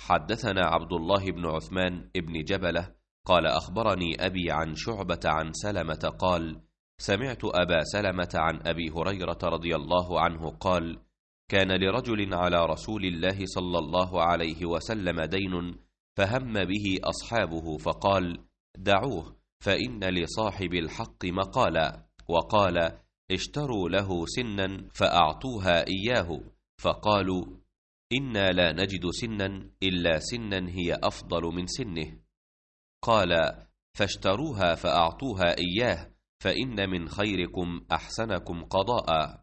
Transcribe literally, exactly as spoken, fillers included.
حدثنا عبد الله بن عثمان بن جبلة قال أخبرني أبي عن شعبة عن سلمة قال سمعت أبا سلمة عن أبي هريرة رضي الله عنه قال كان لرجل على رسول الله صلى الله عليه وسلم دين فهم به أصحابه فقال دعوه فإن لصاحب الحق مقالا، وقال اشتروا له سنا فأعطوها إياه، فقالوا إنا لا نجد سنا إلا سنا هي أفضل من سنه، قال فاشتروها فأعطوها إياه فإن من خيركم أحسنكم قضاء.